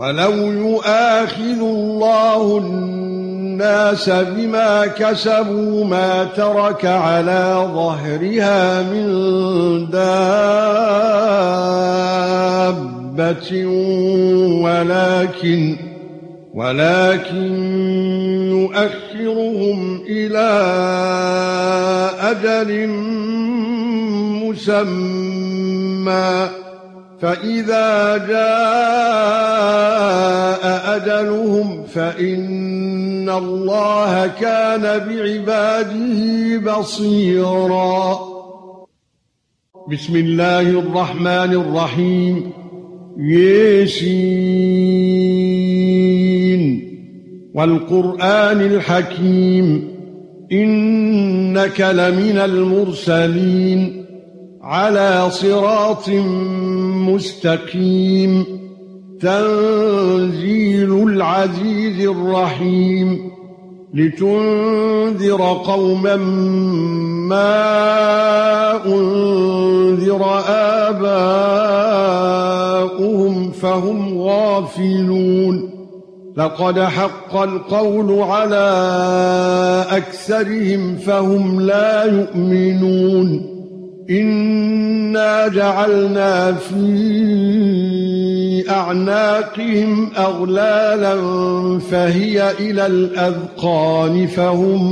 وَلَوْ يُؤَاخِذُ اللَّهُ النَّاسَ بِمَا كَسَبُوا مَا تَرَكَ عَلَى ظَهْرِهَا مِن دَابَّةٍ وَلَكِن يُؤَخِّرُهُمْ إِلَى أَجَلٍ مُّسَمًّى فَإِذَا جَاءَ أَجَلُهُمْ فَإِنَّ اللَّهَ كَانَ بِعِبَادِهِ بَصِيرًا. بسم الله الرحمن الرحيم. ياسين والقرآن الحكيم إنك لمن المرسلين على صراط مستقيم تنزيل العزيز الرحيم لتنذر قوما ما أنذر آباؤهم فهم غافلون لقد حق القول على أكثرهم فهم لا يؤمنون إنا جعلنا في أعناقهم أغلالا فهي إلى الأذقان فهم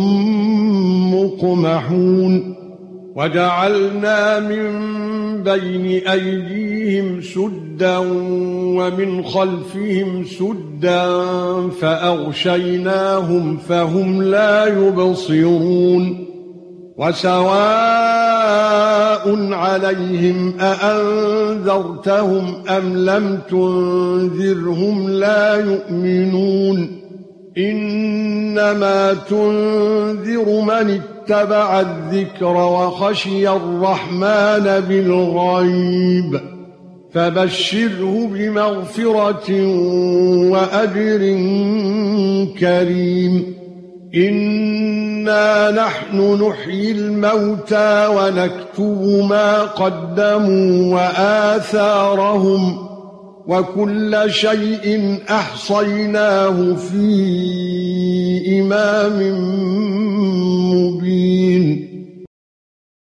مقمحون وجعلنا من بين أيديهم سدا ومن خلفهم سدا فأغشيناهم فهم لا يبصرون وسواء عليهم أأنذرتهم أم لم تنذرهم لا يؤمنون إنما تنذر من اتبع الذكر وخشي الرحمن بالغيب فبشره بمغفرة وأجر كريم إنا نحن نحيي الموتى ونكتب ما قدموا وآثارهم وكل شيء أحصيناه في إمام مبين